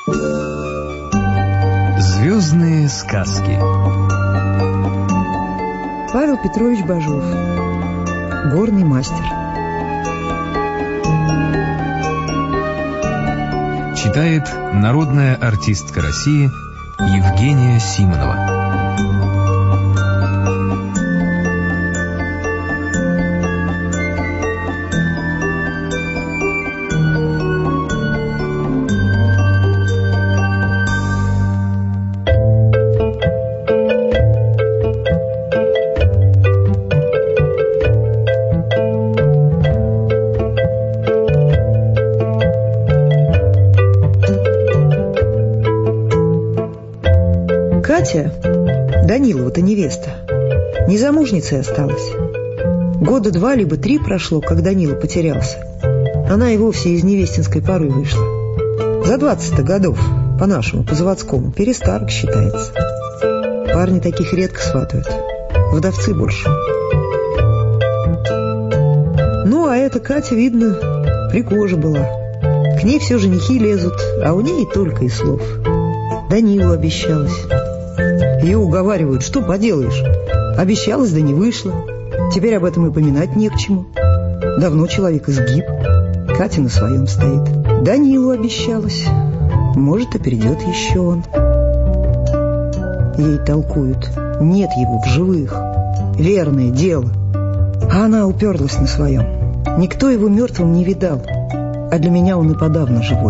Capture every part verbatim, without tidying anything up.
Звездные сказки. Павел Петрович Бажов. Горный мастер. Читает народная артистка России Евгения Симонова. Катя, Данилова-то невеста, незамужницей осталась. Года два либо три прошло, как Данила потерялся. Она и вовсе из невестинской поры вышла. За двадцать годов, по-нашему, по-заводскому, перестарок считается. Парни таких редко сватают, вдовцы больше. Ну, а эта Катя, видно, пригожа была. К ней все женихи лезут, а у ней только и слов. Данилу обещалась. Ее уговаривают, что поделаешь. Обещалась, да не вышло. Теперь об этом и поминать не к чему. Давно человек изгиб. Катя на своем стоит. Данилу обещалась. Может, и придет еще он. Ей толкуют. Нет его в живых. Верное дело. А она уперлась на своем. Никто его мертвым не видал. А для меня он и подавно живой.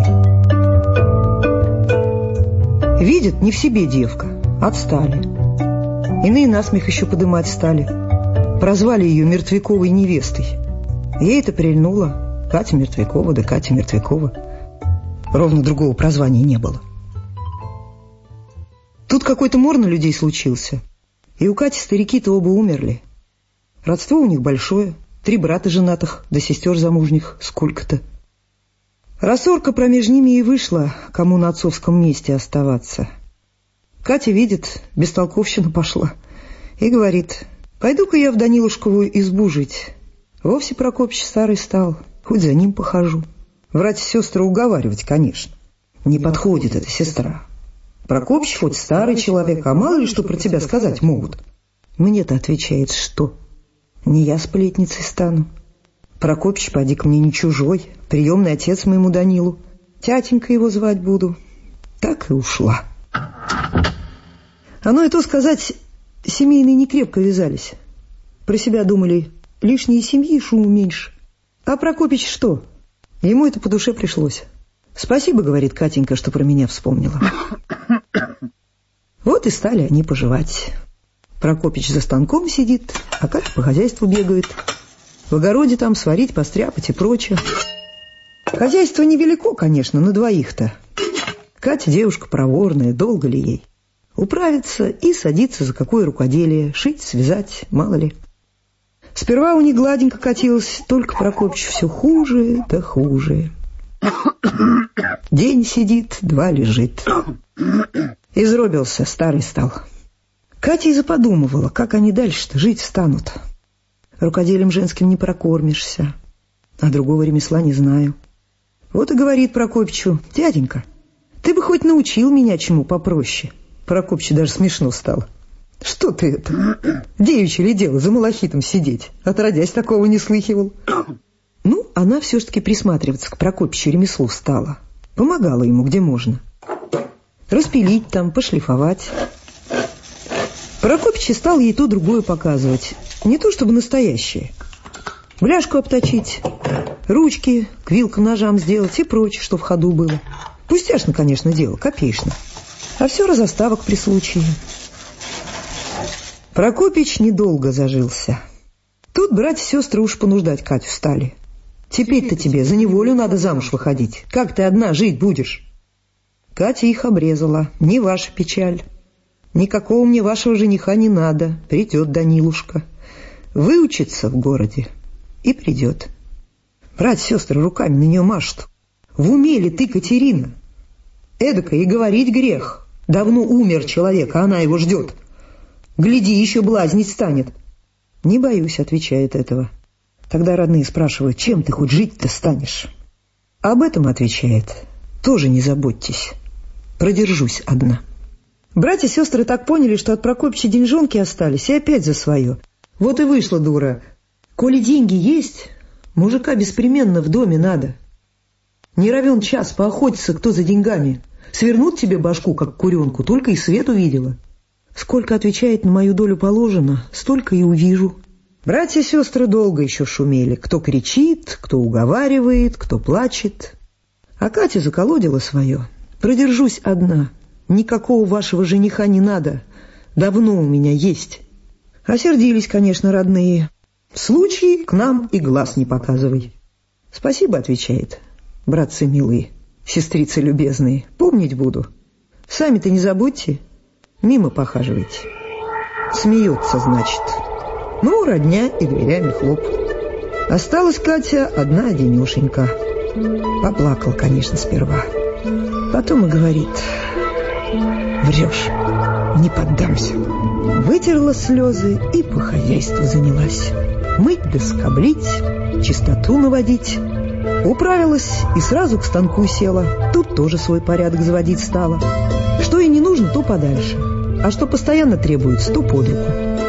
Видит, не в себе девка. Отстали. Иные насмех еще подымать стали. Прозвали ее Мертвяковой невестой. Ей это прильнуло. Катя Мертвякова, да Катя Мертвякова. Ровно другого прозвания не было. Тут какой-то мор на людей случился. И у Кати старики-то оба умерли. Родство у них большое. Три брата женатых, да сестер замужних сколько-то. Рассорка промеж ними и вышла, кому на отцовском месте оставаться. Катя видит, бестолковщина пошла, и говорит: пойду-ка я в Данилушкову избу жить. Вовсе Прокопич старый стал, хоть за ним похожу. Врать сестры уговаривать, конечно. Не подходит эта сестра. Прокопич хоть старый человек, а мало ли что про тебя сказать могут. Мне-то отвечает, что? Не я сплетницей стану. Прокопич, поди-ка, мне не чужой, приемный отец моему Данилу. Тятенька его звать буду. Так и ушла. Оно и то сказать, семейные не крепко вязались. Про себя думали, лишние семьи, шуму меньше. А Прокопич что? Ему это по душе пришлось. Спасибо, говорит Катенька, что про меня вспомнила. Вот и стали они поживать. Прокопич за станком сидит, а Катя по хозяйству бегает. В огороде там сварить, постряпать и прочее. Хозяйство невелико, конечно, на двоих-то. Катя девушка проворная, долго ли ей? Управиться и садиться за какое рукоделие, шить, связать, мало ли. Сперва у них гладенько катилось, только Прокопич все хуже да хуже. День сидит, два лежит. Изробился, старый стал. Катя и заподумывала, как они дальше-то жить станут. Рукоделием женским не прокормишься, а другого ремесла не знаю. Вот и говорит Прокопичу: дяденька, ты бы хоть научил меня чему попроще. Прокопичу даже смешно стало. Что ты это? Девичье ли дело за малахитом сидеть? Отродясь, такого не слыхивал. Ну, она все-таки присматриваться к Прокопичу ремеслу стала. Помогала ему, где можно. Распилить там, пошлифовать. Прокопич стал ей то другое показывать. Не то чтобы настоящее. Бляшку обточить, ручки к вилкам, ножам сделать и прочее, что в ходу было. Пустяшно, конечно, дело, копеечно. А все разоставок при случае. Прокопич недолго зажился. Тут братья-сестры уж понуждать Катю стали. Теперь-то тебе за неволю надо замуж выходить. Как ты одна жить будешь? Катя их обрезала. Не ваша печаль. Никакого мне вашего жениха не надо. Придет Данилушка. Выучится в городе и придет. Братья-сестры руками на нее машут. В уме ли ты, Катерина? Эдакое и говорить грех. Давно умер человек, а она его ждет. Гляди, еще блазнить станет. Не боюсь, отвечает этого. Тогда родные спрашивают: чем ты хоть жить-то станешь? Об этом отвечает: тоже не заботьтесь. продержусь одна. Братья и сестры так поняли, что от Прокопича деньжонки остались, и опять за свое. Вот и вышла дура. Коли деньги есть, мужика беспременно в доме надо. Не равен час поохотиться, кто за деньгами. Свернут тебе башку, как куренку, только и свет увидела. Сколько, отвечает, на мою долю положено, столько и увижу. Братья и сестры долго еще шумели. Кто кричит, кто уговаривает, кто плачет. А Катя заколодила свое. Продержусь одна. Никакого вашего жениха не надо. Давно у меня есть. Осердились, конечно, родные. В случае к нам и глаз не показывай. Спасибо, отвечает. Братцы милые, сестрицы любезные, помнить буду. Сами-то не забудьте, мимо похаживайте. Смеется, значит. Ну, родня и дверями хлоп. Осталась Катя одна-одинешенька. Поплакал, конечно, сперва. Потом и говорит: врешь, не поддамся. Вытерла слезы и по хозяйству занялась. Мыть да скоблить, чистоту наводить. Управилась и сразу к станку села. Тут тоже свой порядок заводить стала. Что ей не нужно, то подальше. А что постоянно требуется, то под руку.